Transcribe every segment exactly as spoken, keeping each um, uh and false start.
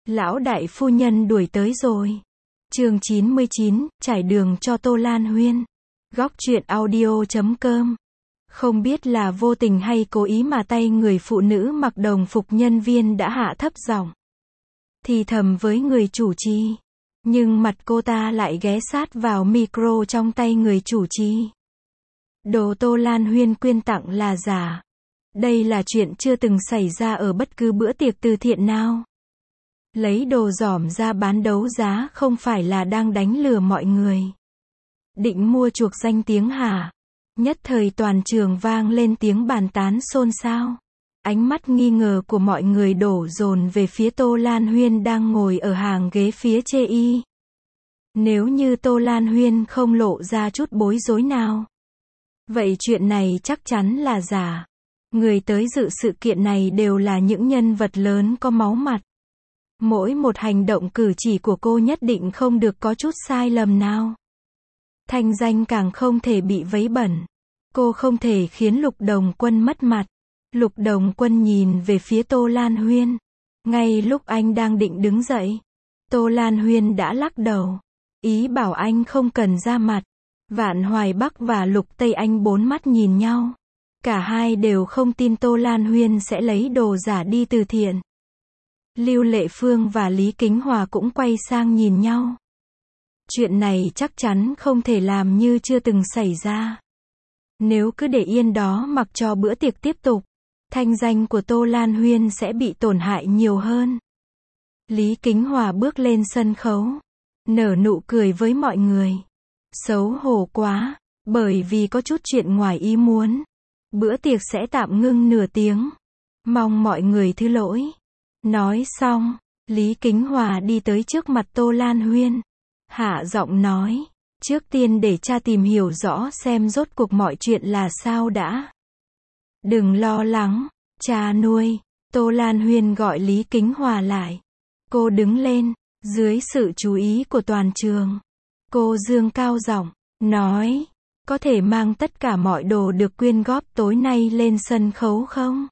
Lão đại phu nhân đuổi tới rồi. Chương chín mươi chín, trải đường cho Tô Lan Huyên. Góc truyện audio chấm com. Không biết là vô tình hay cố ý mà tay người phụ nữ mặc đồng phục nhân viên đã hạ thấp giọng thì thầm với người chủ trì. Nhưng mặt cô ta lại ghé sát vào micro trong tay người chủ trì. Đồ Tô Lan Huyên quyên tặng là giả. Đây là chuyện chưa từng xảy ra ở bất cứ bữa tiệc từ thiện nào. Lấy đồ giỏm ra bán đấu giá không phải là đang đánh lừa mọi người. Định mua chuộc danh tiếng hả? Nhất thời toàn trường vang lên tiếng bàn tán xôn xao. Ánh mắt nghi ngờ của mọi người đổ dồn về phía Tô Lan Huyên đang ngồi ở hàng ghế phía chê y. Nếu như Tô Lan Huyên không lộ ra chút bối rối nào, vậy chuyện này chắc chắn là giả. Người tới dự sự kiện này đều là những nhân vật lớn có máu mặt. Mỗi một hành động cử chỉ của cô nhất định không được có chút sai lầm nào. Thanh danh càng không thể bị vấy bẩn. Cô không thể khiến Lục Đồng Quân mất mặt. Lục Đồng Quân nhìn về phía Tô Lan Huyên. Ngay lúc anh đang định đứng dậy, Tô Lan Huyên đã lắc đầu. Ý bảo anh không cần ra mặt. Vạn Hoài Bắc và Lục Tây Anh bốn mắt nhìn nhau. Cả hai đều không tin Tô Lan Huyên sẽ lấy đồ giả đi từ thiện. Lưu Lệ Phương và Lý Kính Hòa cũng quay sang nhìn nhau. Chuyện này chắc chắn không thể làm như chưa từng xảy ra. Nếu cứ để yên đó mặc cho bữa tiệc tiếp tục, thanh danh của Tô Lan Huyên sẽ bị tổn hại nhiều hơn. Lý Kính Hòa bước lên sân khấu, nở nụ cười với mọi người. Xấu hổ quá, bởi vì có chút chuyện ngoài ý muốn. Bữa tiệc sẽ tạm ngưng nửa tiếng. Mong mọi người thứ lỗi. Nói xong, Lý Kính Hòa đi tới trước mặt Tô Lan Huyên. Hạ giọng nói, trước tiên để cha tìm hiểu rõ xem rốt cuộc mọi chuyện là sao đã. Đừng lo lắng, cha nuôi. Tô Lan Huyên gọi Lý Kính Hòa lại. Cô đứng lên, dưới sự chú ý của toàn trường. Cô dương cao giọng, nói, có thể mang tất cả mọi đồ được quyên góp tối nay lên sân khấu không?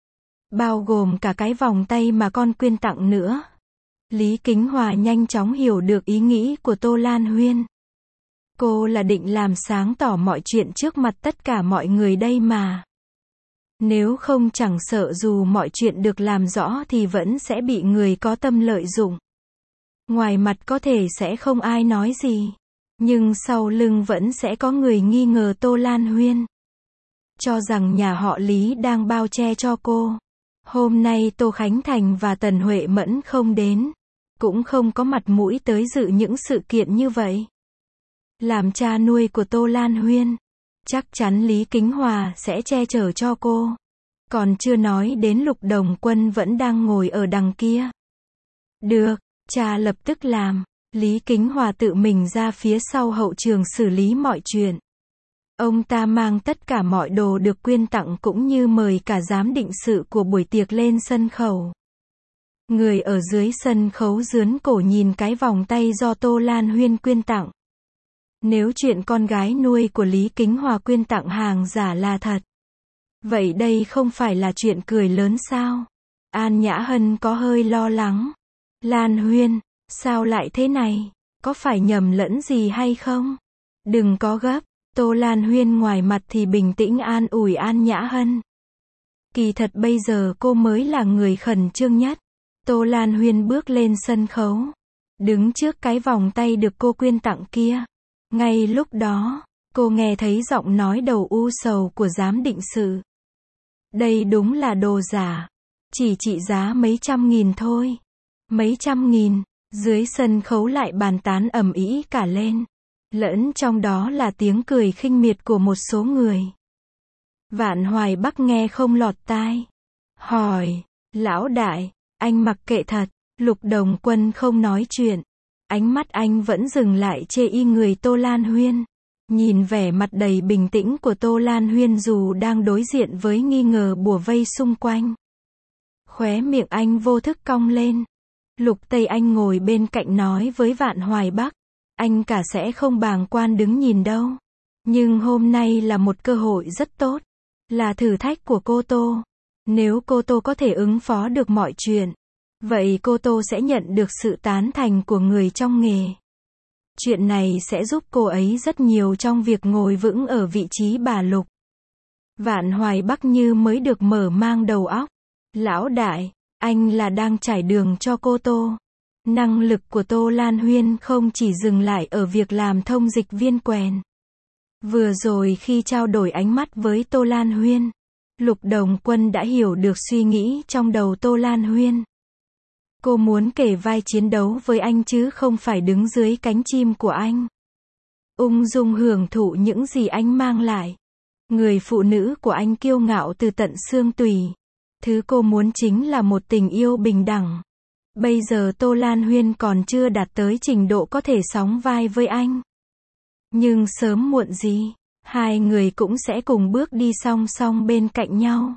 Bao gồm cả cái vòng tay mà con quyên tặng nữa. Lý Kính Hòa nhanh chóng hiểu được ý nghĩ của Tô Lan Huyên. Cô là định làm sáng tỏ mọi chuyện trước mặt tất cả mọi người đây mà. Nếu không chẳng sợ dù mọi chuyện được làm rõ thì vẫn sẽ bị người có tâm lợi dụng. Ngoài mặt có thể sẽ không ai nói gì, nhưng sau lưng vẫn sẽ có người nghi ngờ Tô Lan Huyên. Cho rằng nhà họ Lý đang bao che cho cô. Hôm nay Tô Khánh Thành và Tần Huệ Mẫn không đến, cũng không có mặt mũi tới dự những sự kiện như vậy. Làm cha nuôi của Tô Lan Huyên, chắc chắn Lý Kính Hòa sẽ che chở cho cô. Còn chưa nói đến Lục Đồng Quân vẫn đang ngồi ở đằng kia. Được, cha lập tức làm. Lý Kính Hòa tự mình ra phía sau hậu trường xử lý mọi chuyện. Ông ta mang tất cả mọi đồ được quyên tặng cũng như mời cả giám định sự của buổi tiệc lên sân khấu. Người ở dưới sân khấu dướn cổ nhìn cái vòng tay do Tô Lan Huyên quyên tặng. Nếu chuyện con gái nuôi của Lý Kính Hòa quyên tặng hàng giả là thật, vậy đây không phải là chuyện cười lớn sao? An Nhã Hân có hơi lo lắng. Lan Huyên, sao lại thế này? Có phải nhầm lẫn gì hay không? Đừng có gấp. Tô Lan Huyên ngoài mặt thì bình tĩnh an ủi An Nhã Hân. Kỳ thật bây giờ cô mới là người khẩn trương nhất. Tô Lan Huyên bước lên sân khấu, đứng trước cái vòng tay được cô quyên tặng kia. Ngay lúc đó, cô nghe thấy giọng nói đầu u sầu của giám định sự. Đây đúng là đồ giả, chỉ trị giá mấy trăm nghìn thôi. Mấy trăm nghìn, dưới sân khấu lại bàn tán ầm ĩ cả lên. Lẫn trong đó là tiếng cười khinh miệt của một số người. Vạn Hoài Bắc nghe không lọt tai. Hỏi, lão đại, anh mặc kệ thật. Lục Đồng Quân không nói chuyện. Ánh mắt anh vẫn dừng lại chê y người Tô Lan Huyên. Nhìn vẻ mặt đầy bình tĩnh của Tô Lan Huyên dù đang đối diện với nghi ngờ bủa vây xung quanh. Khóe miệng anh vô thức cong lên. Lục Tây Anh ngồi bên cạnh nói với Vạn Hoài Bắc. Anh cả sẽ không bàng quan đứng nhìn đâu. Nhưng hôm nay là một cơ hội rất tốt. Là thử thách của cô Tô. Nếu cô Tô có thể ứng phó được mọi chuyện, vậy cô Tô sẽ nhận được sự tán thành của người trong nghề. Chuyện này sẽ giúp cô ấy rất nhiều trong việc ngồi vững ở vị trí bà Lục. Vạn Hoài Bắc như mới được mở mang đầu óc. Lão đại, anh là đang trải đường cho cô Tô. Năng lực của Tô Lan Huyên không chỉ dừng lại ở việc làm thông dịch viên quèn. Vừa rồi khi trao đổi ánh mắt với Tô Lan Huyên, Lục Đồng Quân đã hiểu được suy nghĩ trong đầu Tô Lan Huyên. Cô muốn kể vai chiến đấu với anh chứ không phải đứng dưới cánh chim của anh. Ung dung hưởng thụ những gì anh mang lại. Người phụ nữ của anh kiêu ngạo từ tận xương tủy. Thứ cô muốn chính là một tình yêu bình đẳng. Bây giờ Tô Lan Huyên còn chưa đạt tới trình độ có thể sóng vai với anh. Nhưng sớm muộn gì, hai người cũng sẽ cùng bước đi song song bên cạnh nhau.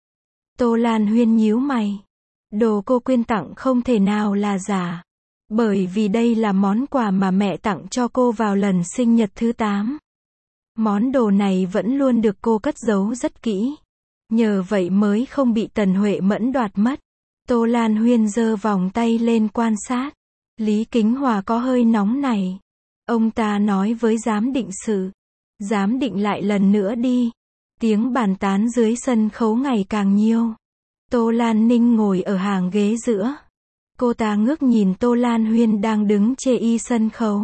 Tô Lan Huyên nhíu mày. Đồ cô quyên tặng không thể nào là giả. Bởi vì đây là món quà mà mẹ tặng cho cô vào lần sinh nhật thứ tám. Món đồ này vẫn luôn được cô cất giấu rất kỹ. Nhờ vậy mới không bị Tần Huệ Mẫn đoạt mất. Tô Lan Huyên giơ vòng tay lên quan sát. Lý Kính Hòa có hơi nóng này. Ông ta nói với giám định sự. Giám định lại lần nữa đi. Tiếng bàn tán dưới sân khấu ngày càng nhiều. Tô Lan Ninh ngồi ở hàng ghế giữa. Cô ta ngước nhìn Tô Lan Huyên đang đứng chê y sân khấu.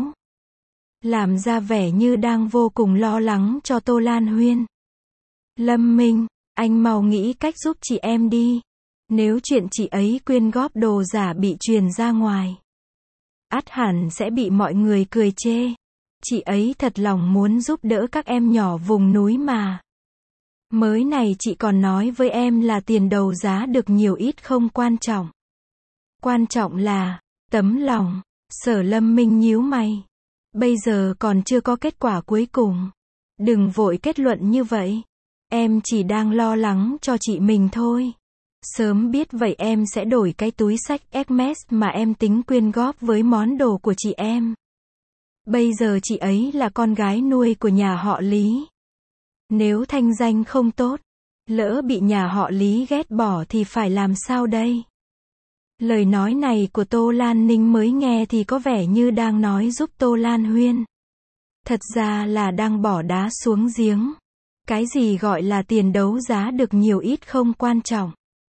Làm ra vẻ như đang vô cùng lo lắng cho Tô Lan Huyên. Lâm Minh, anh mau nghĩ cách giúp chị em đi. Nếu chuyện chị ấy quyên góp đồ giả bị truyền ra ngoài, ắt hẳn sẽ bị mọi người cười chê. Chị ấy thật lòng muốn giúp đỡ các em nhỏ vùng núi mà. Mới này chị còn nói với em là tiền đầu giá được nhiều ít không quan trọng. Quan trọng là tấm lòng. Sở Lâm Minh nhíu mày. Bây giờ còn chưa có kết quả cuối cùng. Đừng vội kết luận như vậy. Em chỉ đang lo lắng cho chị mình thôi. Sớm biết vậy em sẽ đổi cái túi xách Hermes mà em tính quyên góp với món đồ của chị em. Bây giờ chị ấy là con gái nuôi của nhà họ Lý. Nếu thanh danh không tốt, lỡ bị nhà họ Lý ghét bỏ thì phải làm sao đây? Lời nói này của Tô Lan Ninh mới nghe thì có vẻ như đang nói giúp Tô Lan Huyên. Thật ra là đang bỏ đá xuống giếng. Cái gì gọi là tiền đấu giá được nhiều ít không quan trọng.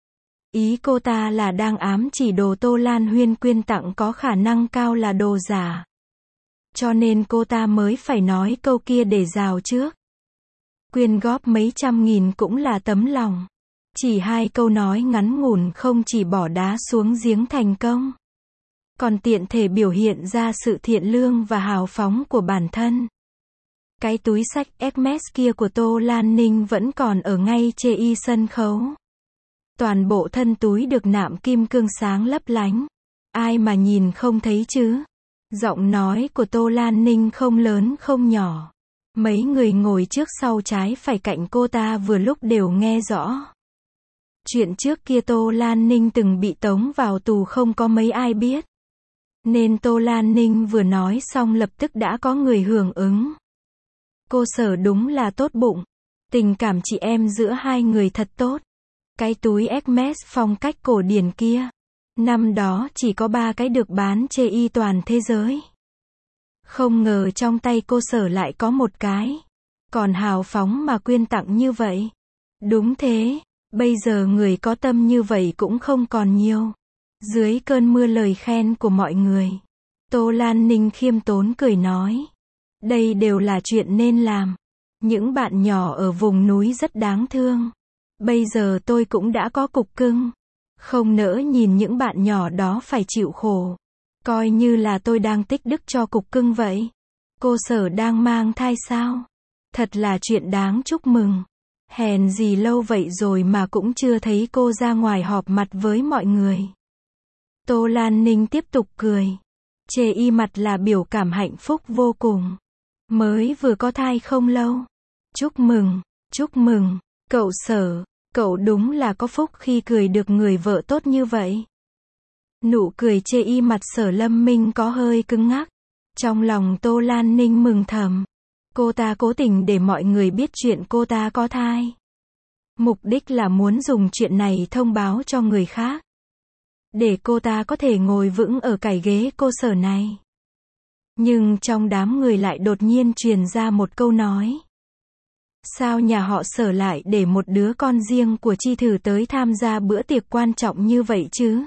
Ý cô ta là đang ám chỉ đồ Tô Lan Huyên quyên tặng có khả năng cao là đồ giả. Cho nên cô ta mới phải nói câu kia để rào trước. Quyên góp mấy trăm nghìn cũng là tấm lòng. Chỉ hai câu nói ngắn ngủn không chỉ bỏ đá xuống giếng thành công, còn tiện thể biểu hiện ra sự thiện lương và hào phóng của bản thân. Cái túi xách Hermes kia của Tô Lan Ninh vẫn còn ở ngay chê y sân khấu. Toàn bộ thân túi được nạm kim cương sáng lấp lánh. Ai mà nhìn không thấy chứ? Giọng nói của Tô Lan Ninh không lớn không nhỏ. Mấy người ngồi trước sau trái phải cạnh cô ta vừa lúc đều nghe rõ. Chuyện trước kia Tô Lan Ninh từng bị tống vào tù không có mấy ai biết. Nên Tô Lan Ninh vừa nói xong lập tức đã có người hưởng ứng. Cô Sở đúng là tốt bụng. Tình cảm chị em giữa hai người thật tốt. Cái túi Hermes phong cách cổ điển kia. Năm đó chỉ có ba cái được bán chê y toàn thế giới. Không ngờ trong tay cô Sở lại có một cái. Còn hào phóng mà quyên tặng như vậy. Đúng thế, bây giờ người có tâm như vậy cũng không còn nhiều. Dưới cơn mưa lời khen của mọi người, Tô Lan Ninh khiêm tốn cười nói. Đây đều là chuyện nên làm. Những bạn nhỏ ở vùng núi rất đáng thương. Bây giờ tôi cũng đã có cục cưng. Không nỡ nhìn những bạn nhỏ đó phải chịu khổ. Coi như là tôi đang tích đức cho cục cưng vậy. Cô Sở đang mang thai sao? Thật là chuyện đáng chúc mừng. Hèn gì lâu vậy rồi mà cũng chưa thấy cô ra ngoài họp mặt với mọi người. Tô Lan Ninh tiếp tục cười. Chê y mặt là biểu cảm hạnh phúc vô cùng. Mới vừa có thai không lâu. Chúc mừng, chúc mừng, cậu Sở, cậu đúng là có phúc khi cười được người vợ tốt như vậy. Nụ cười chê y mặt Sở Lâm Minh có hơi cứng ngắc. Trong lòng Tô Lan Ninh mừng thầm. Cô ta cố tình để mọi người biết chuyện cô ta có thai. Mục đích là muốn dùng chuyện này thông báo cho người khác. để cô ta có thể ngồi vững ở cái ghế cô Sở này. Nhưng trong đám người lại đột nhiên truyền ra một câu nói. Sao nhà họ Sở lại để một đứa con riêng của Chi Thử tới tham gia bữa tiệc quan trọng như vậy chứ?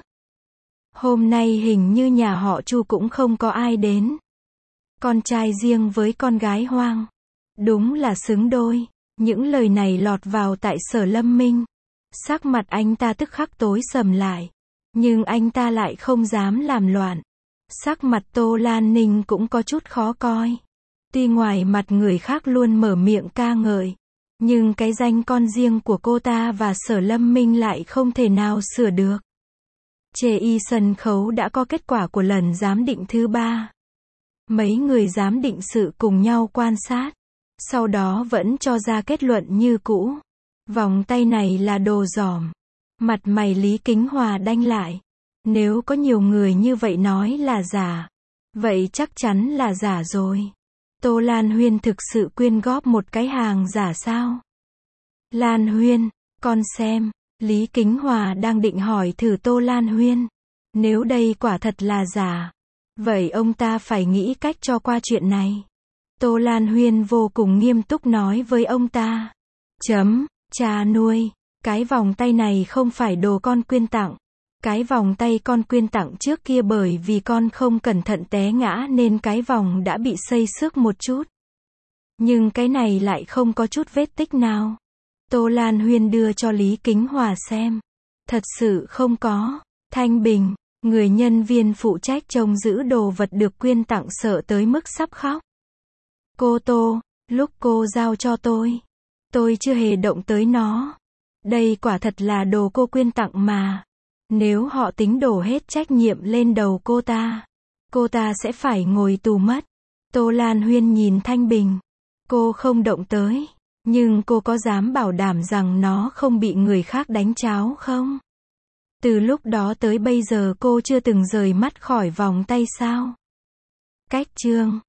Hôm nay hình như nhà họ Chu cũng không có ai đến. Con trai riêng với con gái hoang. Đúng là xứng đôi. Những lời này lọt vào tại Sở Lâm Minh. Sắc mặt anh ta tức khắc tối sầm lại. Nhưng anh ta lại không dám làm loạn. Sắc mặt Tô Lan Ninh cũng có chút khó coi. Tuy ngoài mặt người khác luôn mở miệng ca ngợi. Nhưng cái danh con riêng của cô ta và Sở Lâm Minh lại không thể nào sửa được. Chê y sân khấu đã có kết quả của lần giám định thứ ba. Mấy người giám định sự cùng nhau quan sát. Sau đó vẫn cho ra kết luận như cũ. Vòng tay này là đồ giỏm. Mặt mày Lý Kính Hòa đanh lại. Nếu có nhiều người như vậy nói là giả. Vậy chắc chắn là giả rồi. Tô Lan Huyên thực sự quyên góp một cái hàng giả sao? Lan Huyên, con xem. Lý Kính Hòa đang định hỏi thử Tô Lan Huyên. Nếu đây quả thật là giả. Vậy ông ta phải nghĩ cách cho qua chuyện này. Tô Lan Huyên vô cùng nghiêm túc nói với ông ta. Chấm, cha nuôi. Cái vòng tay này không phải đồ con quyên tặng. Cái vòng tay con quyên tặng trước kia bởi vì con không cẩn thận té ngã nên cái vòng đã bị xây xước một chút. Nhưng cái này lại không có chút vết tích nào. Tô Lan Huyên đưa cho Lý Kính Hòa xem. Thật sự không có. Thanh Bình, người nhân viên phụ trách trông giữ đồ vật được quyên tặng sợ tới mức sắp khóc. Cô Tô, lúc cô giao cho tôi, tôi chưa hề động tới nó. Đây quả thật là đồ cô quyên tặng mà. Nếu họ tính đổ hết trách nhiệm lên đầu cô ta, cô ta sẽ phải ngồi tù mất. Tô Lan Huyên nhìn Thanh Bình. Cô không động tới, nhưng cô có dám bảo đảm rằng nó không bị người khác đánh tráo không? Từ lúc đó tới bây giờ cô chưa từng rời mắt khỏi vòng tay sao? Cách chương